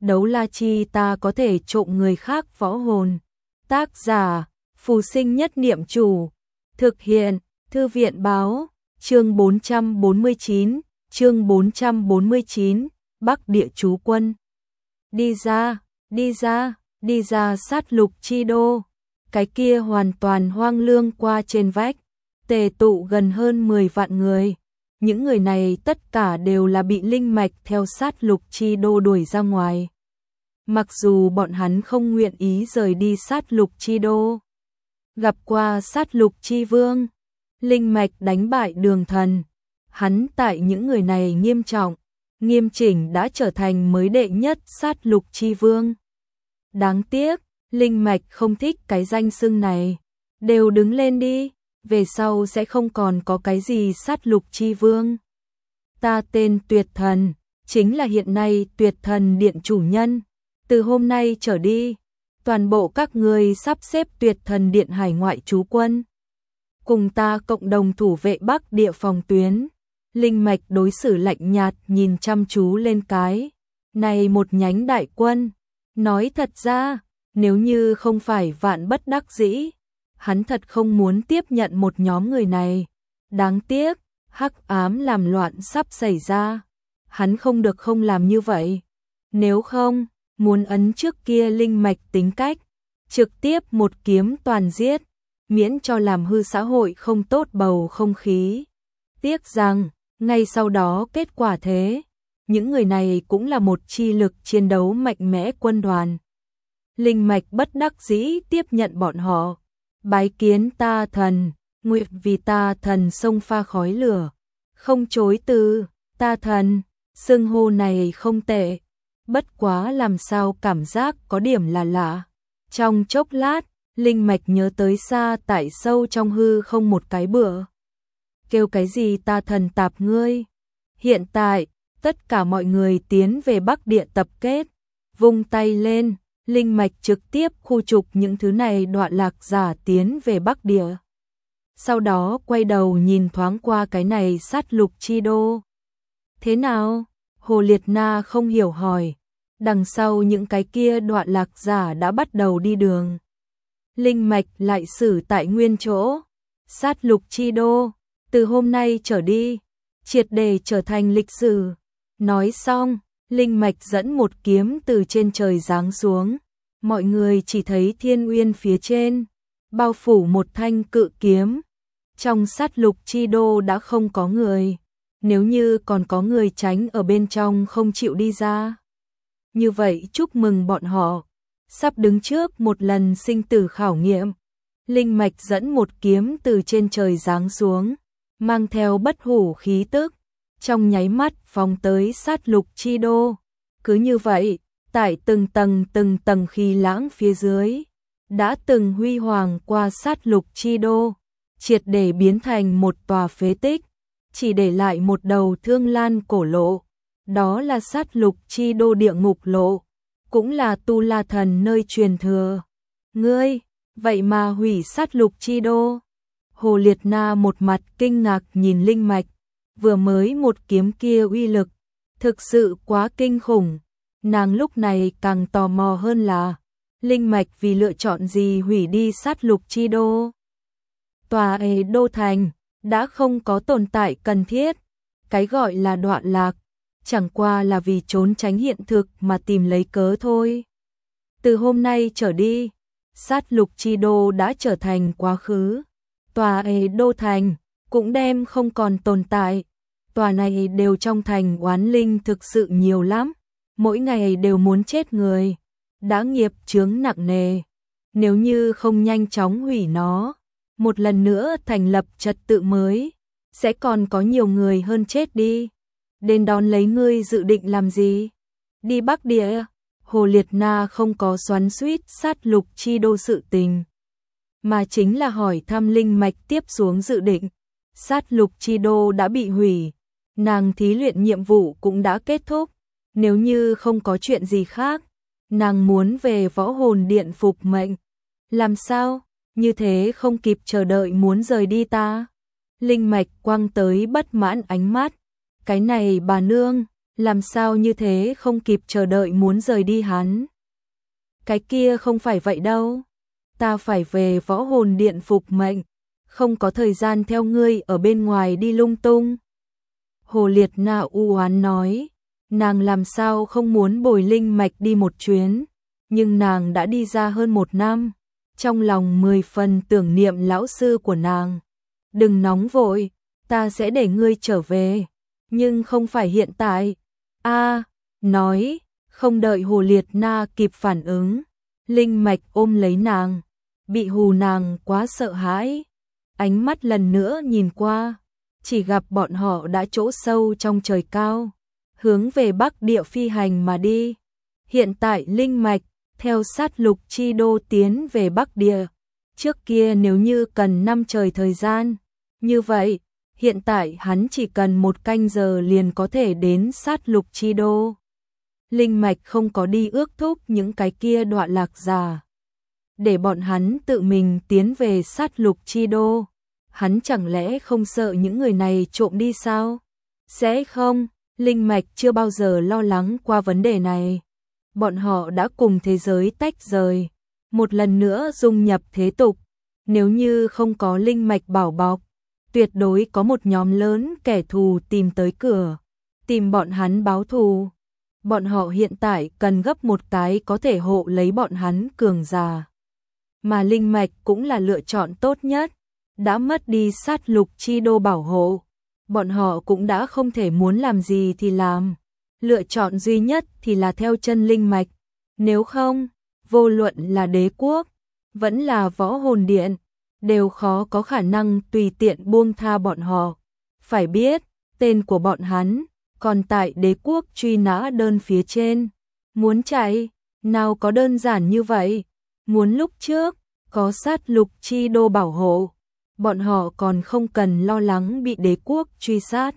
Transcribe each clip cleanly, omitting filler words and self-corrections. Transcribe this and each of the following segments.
đấu la chi ta có thể trộm người khác võ hồn. Tác giả, Phù Sinh Nhất Niệm Chủ. Thực hiện, Thư viện Báo. Chương 449, chương 449, Bắc Địa Chú Quân. Đi ra, đi ra, đi ra sát lục chi đô. Cái kia hoàn toàn hoang lương qua trên vách, tề tụ gần hơn 10 vạn người. Những người này tất cả đều là bị linh mạch theo sát lục chi đô đuổi ra ngoài. Mặc dù bọn hắn không nguyện ý rời đi sát lục chi đô. Gặp qua sát lục chi vương, linh mạch đánh bại Đường Thần. Hắn tại những người này nghiêm trọng, nghiêm chỉnh đã trở thành mới đệ nhất sát lục chi vương. Đáng tiếc, linh mạch không thích cái danh xưng này. Đều đứng lên đi, về sau sẽ không còn có cái gì sát lục chi vương. Ta tên Tuyệt Thần, chính là hiện nay Tuyệt Thần Điện chủ nhân. Từ hôm nay trở đi, toàn bộ các người sắp xếp Tuyệt Thần Điện hải ngoại trú quân. Cùng ta cộng đồng thủ vệ Bắc Địa phòng tuyến. Linh mạch đối xử lạnh nhạt nhìn chăm chú lên cái này một nhánh đại quân. Nói thật ra, nếu như không phải vạn bất đắc dĩ, hắn thật không muốn tiếp nhận một nhóm người này. Đáng tiếc, hắc ám làm loạn sắp xảy ra. Hắn không được không làm như vậy. Nếu không, muốn ấn trước kia linh mạch tính cách, trực tiếp một kiếm toàn giết, miễn cho làm hư xã hội không tốt bầu không khí. Tiếc rằng, ngay sau đó kết quả thế, những người này cũng là một chi lực chiến đấu mạnh mẽ quân đoàn. Linh mạch bất đắc dĩ tiếp nhận bọn họ. Bái kiến ta thần, nguyện vì ta thần xông pha khói lửa. Không chối từ, ta thần, xưng hô này không tệ. Bất quá làm sao cảm giác có điểm là lạ. Trong chốc lát, linh mạch nhớ tới xa tại sâu trong hư không một cái bữa. Kêu cái gì ta thần tạp ngươi. Hiện tại, tất cả mọi người tiến về Bắc Địa tập kết. Vung tay lên, linh mạch trực tiếp khu trục những thứ này đoạn lạc giả tiến về Bắc Địa. Sau đó quay đầu nhìn thoáng qua cái này sát lục chi đô. Thế nào? Hồ Liệt Na không hiểu hỏi. Đằng sau những cái kia đoạn lạc giả đã bắt đầu đi đường. Linh mạch lại xử tại nguyên chỗ. Sát lục chi đô, từ hôm nay trở đi, triệt để trở thành lịch sử. Nói xong, linh mạch dẫn một kiếm từ trên trời giáng xuống. Mọi người chỉ thấy thiên uyên phía trên, bao phủ một thanh cự kiếm. Trong sát lục chi đô đã không có người. Nếu như còn có người tránh ở bên trong không chịu đi ra. Như vậy chúc mừng bọn họ. Sắp đứng trước một lần sinh tử khảo nghiệm. Linh mạch dẫn một kiếm từ trên trời giáng xuống, mang theo bất hủ khí tức. Trong nháy mắt phóng tới sát lục chi đô. Cứ như vậy, tại từng tầng khí lãng phía dưới, đã từng huy hoàng qua sát lục chi đô, triệt để biến thành một tòa phế tích, chỉ để lại một đầu thương lan cổ lộ. Đó là sát lục chi đô địa ngục lộ, cũng là Tu La Thần nơi truyền thừa. Ngươi, vậy mà hủy sát lục chi đô. Hồ Liệt Na một mặt kinh ngạc nhìn linh mạch, vừa mới một kiếm kia uy lực, thực sự quá kinh khủng. Nàng lúc này càng tò mò hơn là, linh mạch vì lựa chọn gì hủy đi sát lục chi đô. Tòa đô thành, đã không có tồn tại cần thiết. Cái gọi là đoạn lạc, chẳng qua là vì trốn tránh hiện thực mà tìm lấy cớ thôi. Từ hôm nay trở đi, sát lục chi đô đã trở thành quá khứ. Tòa đô thành cũng đem không còn tồn tại. Tòa này đều trong thành oán linh thực sự nhiều lắm. Mỗi ngày đều muốn chết người. Đã nghiệp chướng nặng nề. Nếu như không nhanh chóng hủy nó, một lần nữa thành lập trật tự mới, sẽ còn có nhiều người hơn chết đi. Đến đón lấy ngươi dự định làm gì? Đi Bắc Địa. Hồ Liệt Na không có xoắn xuýt sát lục chi đô sự tình, mà chính là hỏi thăm linh mạch tiếp xuống dự định. Sát lục chi đô đã bị hủy, nàng thí luyện nhiệm vụ cũng đã kết thúc. Nếu như không có chuyện gì khác, nàng muốn về Võ Hồn Điện phục mệnh. Làm sao? Như thế không kịp chờ đợi muốn rời đi ta. Linh mạch quăng tới bất mãn ánh mắt. Cái này bà nương, làm sao như thế, không kịp chờ đợi muốn rời đi hắn. Cái kia không phải vậy đâu, ta phải về Võ Hồn Điện phục mệnh, không có thời gian theo ngươi ở bên ngoài đi lung tung. Hồ Liệt Na u oán nói, nàng làm sao không muốn bồi Linh Mạch đi một chuyến, nhưng nàng đã đi ra hơn 1 năm, trong lòng 10 phần tưởng niệm lão sư của nàng. Đừng nóng vội, ta sẽ để ngươi trở về, nhưng không phải hiện tại. Nói, không đợi Hồ Liệt Na kịp phản ứng, Linh Mạch ôm lấy nàng, bị hù nàng quá sợ hãi, ánh mắt lần nữa nhìn qua, chỉ gặp bọn họ đã chỗ sâu trong trời cao, hướng về Bắc Địa phi hành mà đi. Hiện tại Linh Mạch theo sát Lục Chi Đô tiến về Bắc Địa, trước kia nếu như cần 5 trời thời gian, như vậy, hiện tại hắn chỉ cần 1 canh giờ liền có thể đến sát Lục Chi Đô. Linh Mạch không có đi ước thúc những cái kia đoạn lạc giả, để bọn hắn tự mình tiến về sát Lục Chi Đô. Hắn chẳng lẽ không sợ những người này trộm đi sao? Sẽ không, Linh Mạch chưa bao giờ lo lắng qua vấn đề này. Bọn họ đã cùng thế giới tách rời, một lần nữa dung nhập thế tục. Nếu như không có Linh Mạch bảo bọc, tuyệt đối có một nhóm lớn kẻ thù tìm tới cửa, tìm bọn hắn báo thù. Bọn họ hiện tại cần gấp một cái có thể hộ lấy bọn hắn cường giả. Mà Linh Mạch cũng là lựa chọn tốt nhất. Đã mất đi sát Lục Chi Đô bảo hộ, bọn họ cũng đã không thể muốn làm gì thì làm. Lựa chọn duy nhất thì là theo chân Linh Mạch. Nếu không, vô luận là đế quốc, vẫn là Võ Hồn Điện, đều khó có khả năng tùy tiện buông tha bọn họ. Phải biết, tên của bọn hắn còn tại đế quốc truy nã đơn phía trên. Muốn chạy, nào có đơn giản như vậy. Muốn lúc trước, có sát Lục Chi Đô bảo hộ, bọn họ còn không cần lo lắng bị đế quốc truy sát.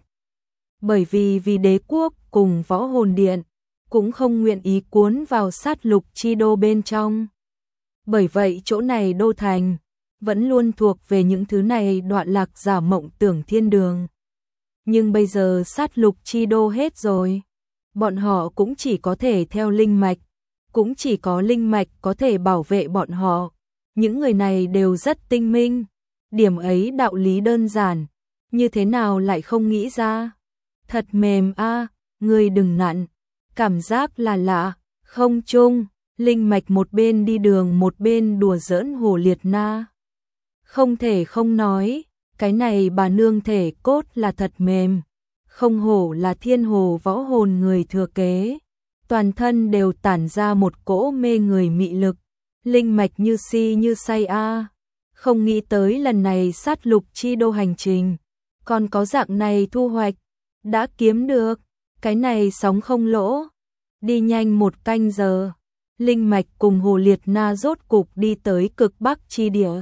Bởi vì đế quốc cùng Võ Hồn Điện cũng không nguyện ý cuốn vào sát Lục Chi Đô bên trong. Bởi vậy chỗ này đô thành vẫn luôn thuộc về những thứ này đoạn lạc giả mộng tưởng thiên đường. Nhưng bây giờ sát Lục Chi Đô hết rồi, bọn họ cũng chỉ có thể theo Linh Mạch, cũng chỉ có Linh Mạch có thể bảo vệ bọn họ. Những người này đều rất tinh minh, điểm ấy đạo lý đơn giản, như thế nào lại không nghĩ ra. Thật mềm a, ngươi đừng nặn, cảm giác là lạ. Không chung, Linh Mạch một bên đi đường một bên đùa giỡn Hồ Liệt Na. Không thể không nói, cái này bà nương thể cốt là thật mềm, không hổ là thiên hồ võ hồn người thừa kế, toàn thân đều tản ra một cỗ mê người mị lực. Linh Mạch như si như say a. Không nghĩ tới lần này sát Lục Chi Đô hành trình, còn có dạng này thu hoạch, đã kiếm được, cái này sóng không lỗ. Đi nhanh 1 canh giờ, Linh Mạch cùng Hồ Liệt Na rốt cục đi tới cực Bắc chi địa.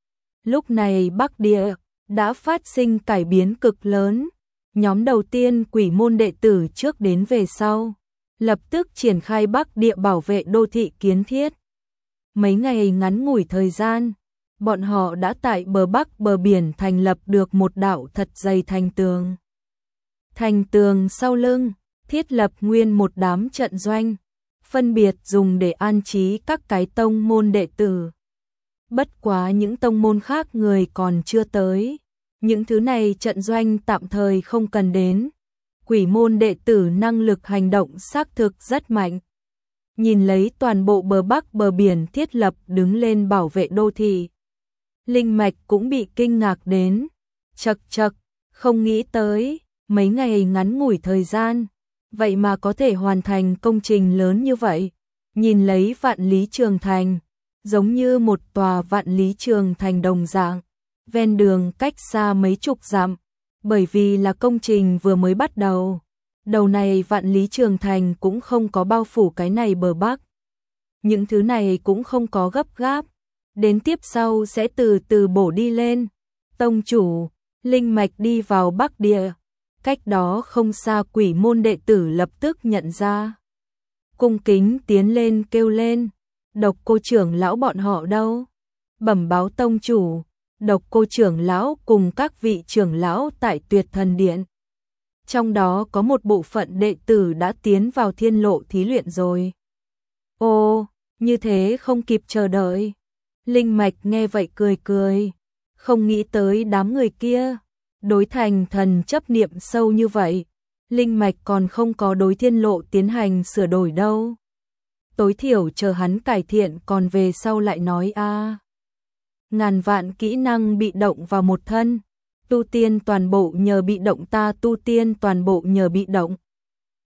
Lúc này Bắc Địa đã phát sinh cải biến cực lớn, nhóm đầu tiên quỷ môn đệ tử trước đến về sau, lập tức triển khai Bắc Địa bảo vệ đô thị kiến thiết. Mấy ngày ngắn ngủi thời gian, bọn họ đã tại bờ Bắc bờ biển thành lập được một đạo thật dày thành tường. Thành tường sau lưng, thiết lập nguyên một đám trận doanh, phân biệt dùng để an trí các cái tông môn đệ tử. Bất quá những tông môn khác người còn chưa tới, những thứ này trận doanh tạm thời không cần đến. Quỷ môn đệ tử năng lực hành động xác thực rất mạnh. Nhìn lấy toàn bộ bờ Bắc bờ biển thiết lập đứng lên bảo vệ đô thị, Linh Mạch cũng bị kinh ngạc đến. Chậc, không nghĩ tới, mấy ngày ngắn ngủi thời gian, vậy mà có thể hoàn thành công trình lớn như vậy. Nhìn lấy Vạn Lý Trường Thành, giống như một tòa Vạn Lý Trường Thành đồng dạng, ven đường cách xa mấy chục dặm, bởi vì là công trình vừa mới bắt đầu. Đầu này Vạn Lý Trường Thành cũng không có bao phủ cái này bờ Bắc. Những thứ này cũng không có gấp gáp, đến tiếp sau sẽ từ từ bổ đi lên. Tông chủ, Linh Mạch đi vào Bắc Địa, cách đó không xa quỷ môn đệ tử lập tức nhận ra. Cung kính tiến lên kêu lên, Độc Cô trưởng lão bọn họ đâu? Bẩm báo tông chủ, Độc Cô trưởng lão cùng các vị trưởng lão tại Tuyệt Thần Điện. trong đó có một bộ phận đệ tử đã tiến vào thiên lộ thí luyện rồi. Ồ, như thế không kịp chờ đợi. Linh Mạch nghe vậy cười cười, không nghĩ tới đám người kia đối thành thần chấp niệm sâu như vậy. Linh Mạch còn không có đối thiên lộ tiến hành sửa đổi đâu. Tối thiểu chờ hắn cải thiện còn về sau lại nói a. Ngàn vạn kỹ năng bị động vào một thân, tu tiên toàn bộ nhờ bị động, ta tu tiên toàn bộ nhờ bị động.